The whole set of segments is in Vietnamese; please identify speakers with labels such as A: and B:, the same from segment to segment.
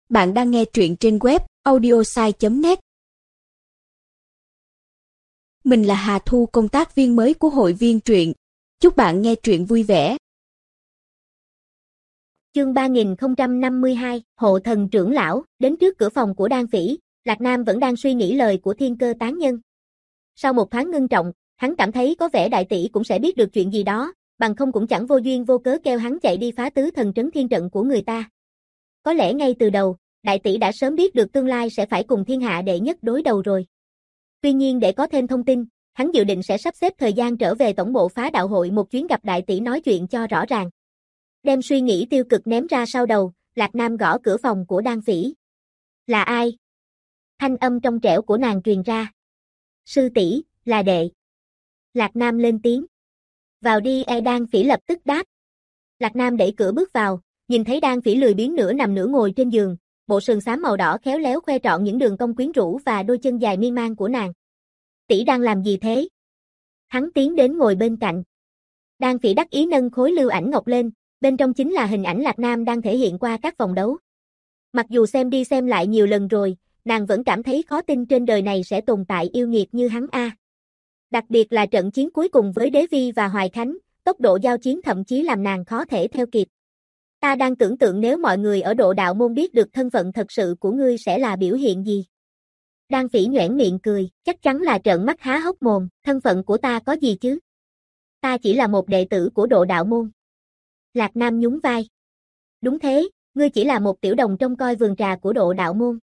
A: Bạn đang nghe truyện trên web audiosai.net. Mình là Hà Thu, công tác viên mới của hội viên truyện. Chúc bạn nghe truyện vui vẻ.
B: Chương 3052, Hộ thần trưởng lão. Đến trước cửa phòng của Đan Phỉ, Lạc Nam vẫn đang suy nghĩ lời của Thiên Cơ tán nhân. Sau một thoáng ngưng trọng, hắn cảm thấy có vẻ đại tỷ cũng sẽ biết được chuyện gì đó, bằng không cũng chẳng vô duyên vô cớ kêu hắn chạy đi phá tứ thần trấn thiên trận của người ta. Có lẽ ngay từ đầu, đại tỷ đã sớm biết được tương lai sẽ phải cùng thiên hạ đệ nhất đối đầu rồi. Tuy nhiên để có thêm thông tin, hắn dự định sẽ sắp xếp thời gian trở về tổng bộ phá đạo hội một chuyến gặp đại tỷ nói chuyện cho rõ ràng. Đem suy nghĩ tiêu cực ném ra sau đầu, Lạc Nam gõ cửa phòng của Đan Phỉ. Là ai? Thanh âm trong trẻo của nàng truyền ra. Sư tỷ, là đệ. Lạc Nam lên tiếng. Vào đi. Đan Phỉ lập tức đáp. Lạc Nam đẩy cửa bước vào, nhìn thấy Đan Phỉ lười biếng nửa nằm nửa ngồi trên giường, bộ sườn xám màu đỏ khéo léo khoe trọn những đường cong quyến rũ và đôi chân dài miên man của nàng. Tỷ đang làm gì thế? Hắn tiến đến ngồi bên cạnh. Đan Phỉ đắc ý nâng khối lưu ảnh ngọc lên, bên trong chính là hình ảnh Lạc Nam đang thể hiện qua các vòng đấu. Mặc dù xem đi xem lại nhiều lần rồi, nàng vẫn cảm thấy khó tin trên đời này sẽ tồn tại yêu nghiệt như hắn a. Đặc biệt là trận chiến cuối cùng với Đế Vi và Hoài Khánh, tốc độ giao chiến thậm chí làm nàng khó thể theo kịp. Ta đang tưởng tượng nếu mọi người ở Độ Đạo Môn biết được thân phận thật sự của ngươi sẽ là biểu hiện gì. Đan Phỉ nhoẻn miệng cười, chắc chắn là trợn mắt há hốc mồm, thân phận của ta có gì chứ? Ta chỉ là một đệ tử của Độ Đạo Môn. Lạc Nam nhún vai. Đúng thế, ngươi chỉ là một tiểu đồng trông coi vườn trà của Độ Đạo Môn.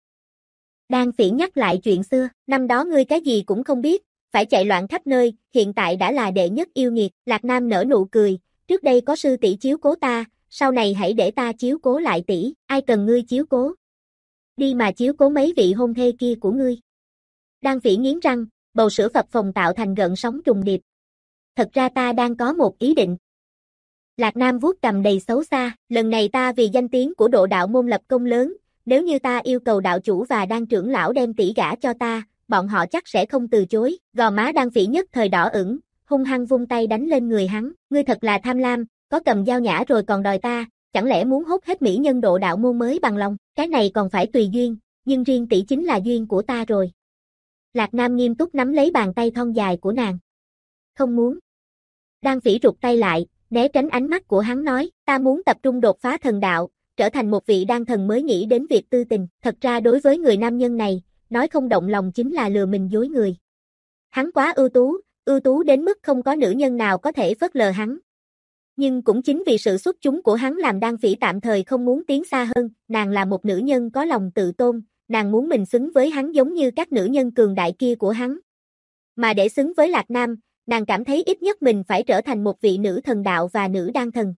B: Đan Phỉ nhắc lại chuyện xưa, năm đó ngươi cái gì cũng không biết, phải chạy loạn khắp nơi, hiện tại đã là đệ nhất yêu nghiệt. Lạc Nam nở nụ cười, trước đây có sư tỷ chiếu cố ta, sau này hãy để ta chiếu cố lại tỷ, ai cần ngươi chiếu cố? Đi mà chiếu cố mấy vị hôn thê kia của ngươi. Đan Phỉ nghiến răng, bầu sữa phập phồng tạo thành gợn sóng trùng điệp. Thật ra ta đang có một ý định. Lạc Nam vuốt cằm đầy xấu xa, lần này ta vì danh tiếng của Độ Đạo Môn lập công lớn, nếu như ta yêu cầu đạo chủ và Đan trưởng lão đem tỷ gả cho ta, bọn họ chắc sẽ không từ chối. Gò má Đan Phỉ nhất thời đỏ ửng, hung hăng vung tay đánh lên người hắn, ngươi thật là tham lam, có cầm dao nhã rồi còn đòi ta, chẳng lẽ muốn hốt hết mỹ nhân Độ Đạo Môn mới bằng lòng, cái này còn phải tùy duyên, nhưng riêng tỷ chính là duyên của ta rồi. Lạc Nam nghiêm túc nắm lấy bàn tay thon dài của nàng. Không muốn. Đan Phỉ rụt tay lại, né tránh ánh mắt của hắn nói, ta muốn tập trung đột phá thần đạo, trở thành một vị đan thần mới nghĩ đến việc tư tình. Thật ra đối với người nam nhân này, nói không động lòng chính là lừa mình dối người. Hắn quá ưu tú đến mức không có nữ nhân nào có thể phớt lờ hắn. Nhưng cũng chính vì sự xuất chúng của hắn làm Đan Phỉ tạm thời không muốn tiến xa hơn, nàng là một nữ nhân có lòng tự tôn, nàng muốn mình xứng với hắn giống như các nữ nhân cường đại kia của hắn. Mà để xứng với Lạc Nam, nàng cảm thấy ít nhất mình phải trở thành một vị nữ thần đạo và nữ đan thần.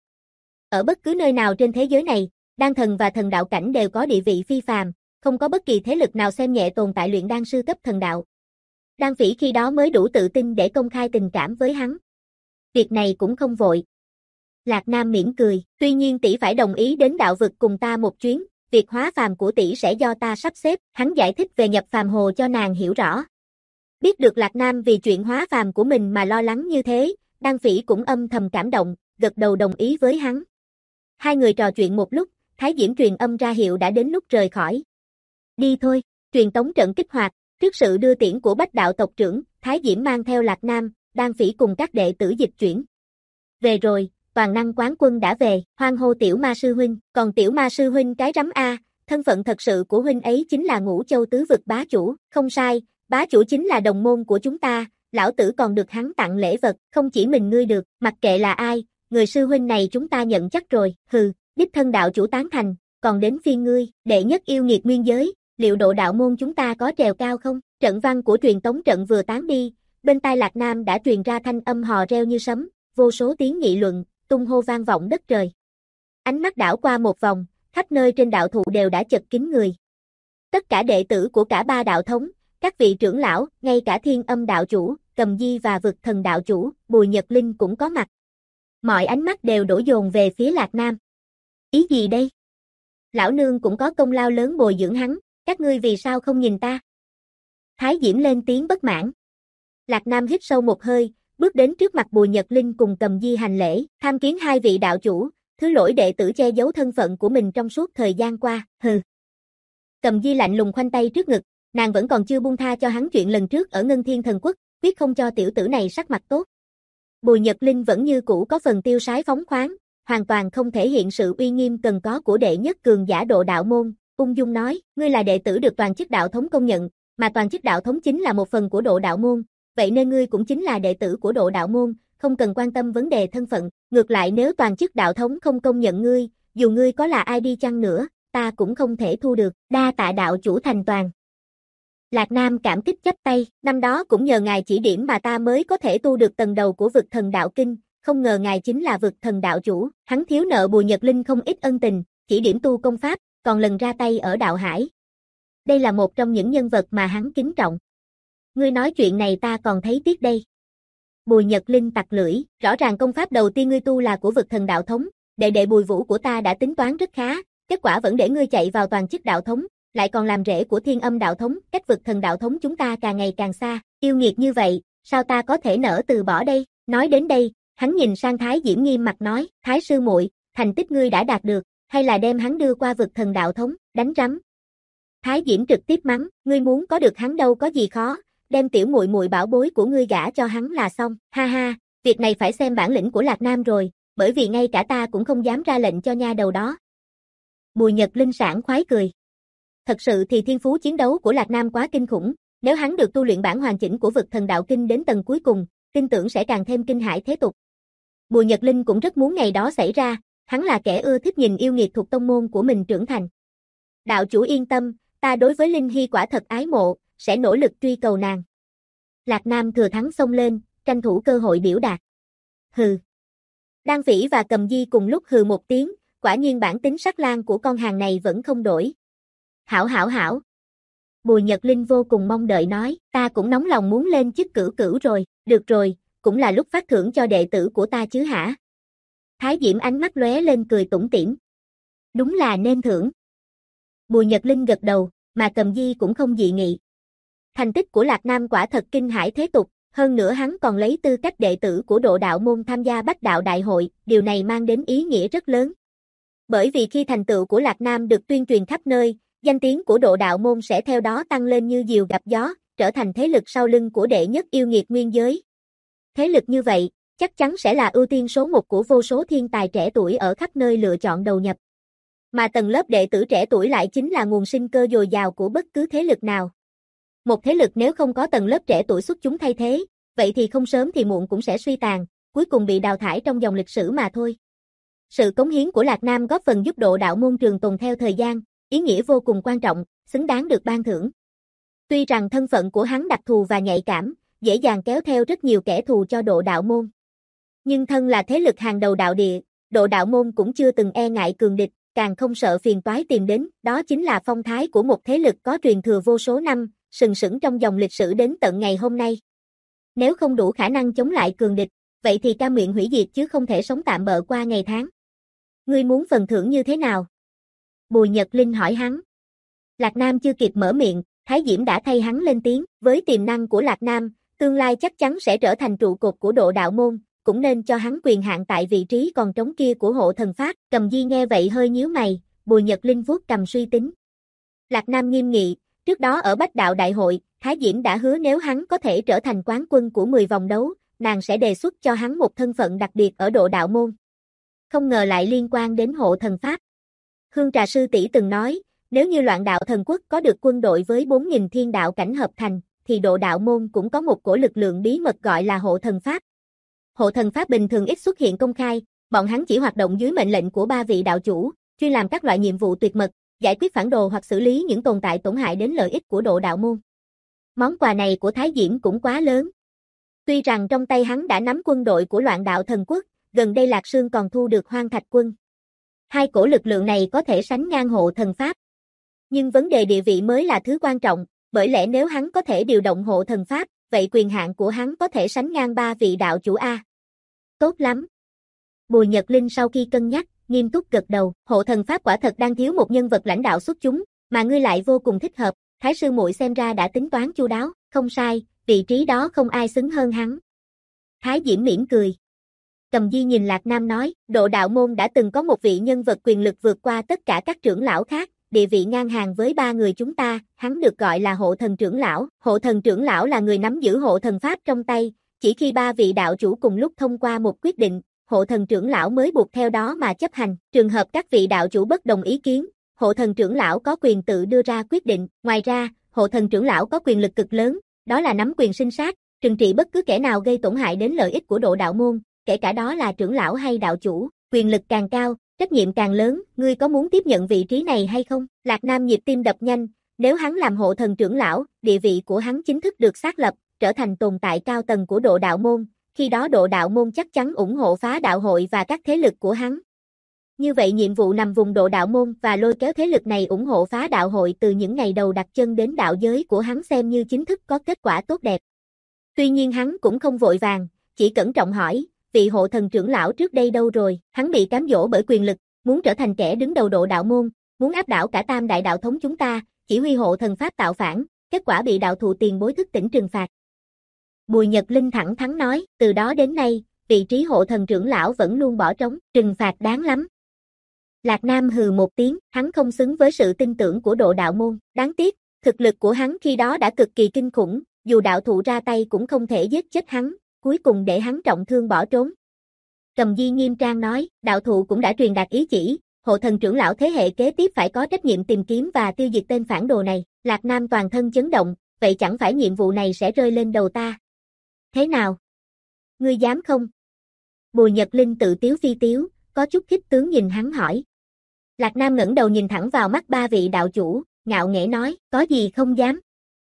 B: Ở bất cứ nơi nào trên thế giới này, đan thần và thần đạo cảnh đều có địa vị phi phàm, không có bất kỳ thế lực nào xem nhẹ tồn tại luyện đan sư cấp thần đạo. Đan Phỉ khi đó mới đủ tự tin để công khai tình cảm với hắn. Việc này cũng không vội. Lạc Nam mỉm cười, tuy nhiên tỷ phải đồng ý đến đạo vực cùng ta một chuyến, việc hóa phàm của tỷ sẽ do ta sắp xếp. Hắn giải thích về nhập phàm hồ cho nàng hiểu rõ. Biết được Lạc Nam vì chuyện hóa phàm của mình mà lo lắng như thế, Đan Phỉ cũng âm thầm cảm động, gật đầu đồng ý với hắn. Hai người trò chuyện một lúc, Thái Diễm truyền âm ra hiệu đã đến lúc rời khỏi. Đi thôi, truyền tống trận kích hoạt, trước sự đưa tiễn của Bách đạo tộc trưởng, Thái Diễm mang theo Lạc Nam, Đan Phỉ cùng các đệ tử dịch chuyển. Về rồi, toàn năng quán quân đã về, hoan hô Tiểu Ma sư huynh, còn Tiểu Ma sư huynh cái rắm a, thân phận thật sự của huynh ấy chính là Ngũ Châu tứ vực bá chủ, không sai, bá chủ chính là đồng môn của chúng ta, lão tử còn được hắn tặng lễ vật, không chỉ mình ngươi được, mặc kệ là ai, người sư huynh này chúng ta nhận chắc rồi, hừ, đích thân đạo chủ tán thành, còn đến phiên ngươi, đệ nhất yêu nghiệt nguyên giới, liệu Độ Đạo Môn chúng ta có trèo cao không? Trận văn của truyền tống trận vừa tán đi, bên tai Lạc Nam đã truyền ra thanh âm hò reo như sấm, vô số tiếng nghị luận, tung hô vang vọng đất trời. Ánh mắt đảo qua một vòng, khắp nơi trên đạo thụ đều đã chật kín người. Tất cả đệ tử của cả ba đạo thống, các vị trưởng lão, ngay cả Thiên Âm đạo chủ, Cầm Di và Vực Thần đạo chủ, Bùi Nhật Linh cũng có mặt. Mọi ánh mắt đều đổ dồn về phía Lạc Nam. Ý gì đây? Lão nương cũng có công lao lớn bồi dưỡng hắn, các ngươi vì sao không nhìn ta? Thái Diễm lên tiếng bất mãn. Lạc Nam hít sâu một hơi, bước đến trước mặt Bùi Nhật Linh cùng Cầm Di hành lễ, tham kiến hai vị đạo chủ, thứ lỗi đệ tử che giấu thân phận của mình trong suốt thời gian qua, hừ. Cầm Di lạnh lùng khoanh tay trước ngực, nàng vẫn còn chưa buông tha cho hắn chuyện lần trước ở Ngân Thiên Thần Quốc, quyết không cho tiểu tử này sắc mặt tốt. Bùi Nhật Linh vẫn như cũ có phần tiêu sái phóng khoáng, hoàn toàn không thể hiện sự uy nghiêm cần có của đệ nhất cường giả độ đạo môn, ung dung nói, ngươi là đệ tử được toàn chức đạo thống công nhận, mà toàn chức đạo thống chính là một phần của độ đạo môn, vậy nên ngươi cũng chính là đệ tử của độ đạo môn, không cần quan tâm vấn đề thân phận, ngược lại nếu toàn chức đạo thống không công nhận ngươi, dù ngươi có là ai đi chăng nữa, ta cũng không thể thu được, đa tạ đạo chủ thành toàn. Lạc Nam cảm kích chắp tay, năm đó cũng nhờ ngài chỉ điểm mà ta mới có thể tu được tầng đầu của vực thần đạo kinh, không ngờ ngài chính là vực thần đạo chủ, hắn thiếu nợ Bùi Nhật Linh không ít ân tình, chỉ điểm tu công pháp, còn lần ra tay ở đạo hải. Đây là một trong những nhân vật mà hắn kính trọng. Ngươi nói chuyện này ta còn thấy tiếc đây. Bùi Nhật Linh tặc lưỡi, rõ ràng công pháp đầu tiên ngươi tu là của vực thần đạo thống, đệ Bùi Vũ của ta đã tính toán rất khá, kết quả vẫn để ngươi chạy vào toàn chức đạo thống, lại còn làm rễ của Thiên Âm đạo thống, cách vực thần đạo thống chúng ta càng ngày càng xa, yêu nghiệt như vậy, sao ta có thể nỡ từ bỏ đây? Nói đến đây, hắn nhìn sang Thái Diễm nghiêm mặt nói, Thái sư muội, thành tích ngươi đã đạt được, hay là đem hắn đưa qua vực thần đạo thống, đánh rắm. Thái Diễm trực tiếp mắng, ngươi muốn có được hắn đâu có gì khó, đem tiểu muội muội bảo bối của ngươi gả cho hắn là xong, ha ha, việc này phải xem bản lĩnh của Lạc Nam rồi, bởi vì ngay cả ta cũng không dám ra lệnh cho nha đầu đó. Bùi Nhật Linh sảng khoái cười. Thật sự thì thiên phú chiến đấu của Lạc Nam quá kinh khủng, nếu hắn được tu luyện bản hoàn chỉnh của vực thần đạo kinh đến tầng cuối cùng, tin tưởng sẽ càng thêm kinh hãi thế tục. Bùi Nhật Linh cũng rất muốn ngày đó xảy ra, hắn là kẻ ưa thích nhìn yêu nghiệt thuộc tông môn của mình trưởng thành. Đạo chủ yên tâm, ta đối với Linh Hy quả thật ái mộ, sẽ nỗ lực truy cầu nàng. Lạc Nam thừa thắng xông lên, tranh thủ cơ hội biểu đạt. Hừ. Đan Phỉ và Cầm Di cùng lúc hừ một tiếng, quả nhiên bản tính sắc lang của con hàng này vẫn không đổi. Hảo. Bùi Nhật Linh vô cùng mong đợi nói, ta cũng nóng lòng muốn lên chức cửu cửu rồi, được rồi, cũng là lúc phát thưởng cho đệ tử của ta chứ hả? Thái Diễm ánh mắt lóe lên cười tủm tỉm. Đúng là nên thưởng. Bùi Nhật Linh gật đầu, mà Cầm Di cũng không dị nghị. Thành tích của Lạc Nam quả thật kinh hãi thế tục, hơn nữa hắn còn lấy tư cách đệ tử của độ đạo môn tham gia Bách Đạo Đại hội, điều này mang đến ý nghĩa rất lớn. Bởi vì khi thành tựu của Lạc Nam được tuyên truyền khắp nơi, danh tiếng của độ đạo môn sẽ theo đó tăng lên như diều gặp gió, trở thành thế lực sau lưng của đệ nhất yêu nghiệt nguyên giới. Thế lực như vậy, chắc chắn sẽ là ưu tiên số một của vô số thiên tài trẻ tuổi ở khắp nơi lựa chọn đầu nhập. Mà tầng lớp đệ tử trẻ tuổi lại chính là nguồn sinh cơ dồi dào của bất cứ thế lực nào. Một thế lực nếu không có tầng lớp trẻ tuổi xuất chúng thay thế, vậy thì không sớm thì muộn cũng sẽ suy tàn, cuối cùng bị đào thải trong dòng lịch sử mà thôi. Sự cống hiến của Lạc Nam góp phần giúp độ đạo môn trường tồn theo thời gian, ý nghĩa vô cùng quan trọng, xứng đáng được ban thưởng. Tuy rằng thân phận của hắn đặc thù và nhạy cảm, dễ dàng kéo theo rất nhiều kẻ thù cho độ đạo môn. Nhưng thân là thế lực hàng đầu đạo địa, độ đạo môn cũng chưa từng e ngại cường địch, càng không sợ phiền toái tìm đến, đó chính là phong thái của một thế lực có truyền thừa vô số năm, sừng sững trong dòng lịch sử đến tận ngày hôm nay. Nếu không đủ khả năng chống lại cường địch, vậy thì cam nguyện hủy diệt chứ không thể sống tạm bợ qua ngày tháng. Ngươi muốn phần thưởng như thế nào? Bùi Nhật Linh hỏi hắn. Lạc Nam chưa kịp mở miệng, Thái Diễm đã thay hắn lên tiếng, với tiềm năng của Lạc Nam, tương lai chắc chắn sẽ trở thành trụ cột của độ đạo môn, cũng nên cho hắn quyền hạn tại vị trí còn trống kia của hộ thần pháp. Cầm Di nghe vậy hơi nhíu mày, Bùi Nhật Linh vuốt cầm suy tính. Lạc Nam nghiêm nghị, trước đó ở Bách Đạo Đại hội, Thái Diễm đã hứa nếu hắn có thể trở thành quán quân của 10 vòng đấu, nàng sẽ đề xuất cho hắn một thân phận đặc biệt ở độ đạo môn. Không ngờ lại liên quan đến hộ thần pháp. Hương Trà sư tỷ từng nói, nếu như Loạn Đạo Thần Quốc có được quân đội với 4.000 thiên đạo cảnh hợp thành, thì độ đạo môn cũng có một cổ lực lượng bí mật gọi là hộ thần pháp. Hộ thần pháp bình thường ít xuất hiện công khai, bọn hắn chỉ hoạt động dưới mệnh lệnh của 3 vị đạo chủ, chuyên làm các loại nhiệm vụ tuyệt mật, giải quyết phản đồ hoặc xử lý những tồn tại tổn hại đến lợi ích của độ đạo môn. Món quà này của Thái Diễm cũng quá lớn. Tuy rằng trong tay hắn đã nắm quân đội của Loạn Đạo Thần Quốc, gần đây Lạc Sương còn thu được Hoang Thạch quân. Hai cổ lực lượng này có thể sánh ngang hộ thần pháp. Nhưng vấn đề địa vị mới là thứ quan trọng, bởi lẽ nếu hắn có thể điều động hộ thần pháp, vậy quyền hạn của hắn có thể sánh ngang 3 vị đạo chủ A. Tốt lắm. Bùi Nhật Linh sau khi cân nhắc, nghiêm túc gật đầu, hộ thần pháp quả thật đang thiếu một nhân vật lãnh đạo xuất chúng, mà ngươi lại vô cùng thích hợp, Thái sư muội xem ra đã tính toán chu đáo, không sai, vị trí đó không ai xứng hơn hắn. Thái Diễm mỉm cười. Cầm Di nhìn Lạc Nam nói, độ đạo môn đã từng có một vị nhân vật quyền lực vượt qua tất cả các trưởng lão khác, địa vị ngang hàng với ba người chúng ta, hắn được gọi là hộ thần trưởng lão. Hộ thần trưởng lão là người nắm giữ hộ thần pháp trong tay, chỉ khi ba vị đạo chủ cùng lúc thông qua một quyết định, hộ thần trưởng lão mới buộc theo đó mà chấp hành. Trường hợp các vị đạo chủ bất đồng ý kiến, hộ thần trưởng lão có quyền tự đưa ra quyết định. Ngoài ra, hộ thần trưởng lão có quyền lực cực lớn, đó là nắm quyền sinh sát, trừng trị bất cứ kẻ nào gây tổn hại đến lợi ích của Độ Đạo môn, kể cả đó là trưởng lão hay đạo chủ. Quyền lực càng cao, trách nhiệm càng lớn, ngươi có muốn tiếp nhận vị trí này hay không? Lạc Nam nhịp tim đập nhanh, nếu hắn làm hộ thần trưởng lão, địa vị của hắn chính thức được xác lập, trở thành tồn tại cao tầng của Độ Đạo môn, khi đó Độ Đạo môn chắc chắn ủng hộ Phá Đạo hội và các thế lực của hắn. Như vậy nhiệm vụ nằm vùng Độ Đạo môn và lôi kéo thế lực này ủng hộ Phá Đạo hội từ những ngày đầu đặt chân đến đạo giới của hắn xem như chính thức có kết quả tốt đẹp. Tuy nhiên hắn cũng không vội vàng, chỉ cẩn trọng hỏi, vị hộ thần trưởng lão trước đây đâu rồi? Hắn bị cám dỗ bởi quyền lực, muốn trở thành kẻ đứng đầu Độ Đạo môn, muốn áp đảo cả Tam đại đạo thống chúng ta, chỉ huy hộ thần pháp tạo phản, kết quả bị đạo thụ tiền bối thức tỉnh trừng phạt. Bùi Nhật Linh thẳng thắn nói, từ đó đến nay, vị trí hộ thần trưởng lão vẫn luôn bỏ trống, trừng phạt đáng lắm. Lạc Nam hừ một tiếng, hắn không xứng với sự tin tưởng của Độ Đạo môn, đáng tiếc, thực lực của hắn khi đó đã cực kỳ kinh khủng, dù đạo thụ ra tay cũng không thể giết chết hắn, cuối cùng để hắn trọng thương bỏ trốn. Cầm Di nghiêm trang nói, đạo thụ cũng đã truyền đạt ý chỉ, hộ thần trưởng lão thế hệ kế tiếp phải có trách nhiệm tìm kiếm và tiêu diệt tên phản đồ này. Lạc Nam toàn thân chấn động, vậy chẳng phải nhiệm vụ này sẽ rơi lên đầu ta? Thế nào? Ngươi dám không? Bùi Nhật Linh tự tiếu phi tiếu, có chút khích tướng nhìn hắn hỏi. Lạc Nam ngẩng đầu nhìn thẳng vào mắt ba vị đạo chủ, ngạo nghễ nói, có gì không dám.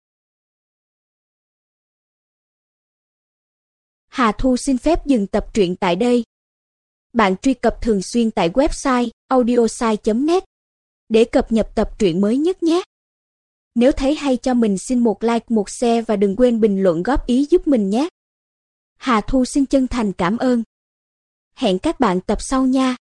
A: Hà Thu xin phép dừng tập truyện tại đây. Bạn truy cập thường xuyên tại website audiosai.net để cập nhật tập truyện mới nhất nhé. Nếu thấy hay cho mình xin một like, một share và đừng quên bình luận góp ý giúp mình nhé. Hà Thu xin chân thành cảm ơn. Hẹn các bạn tập sau nha.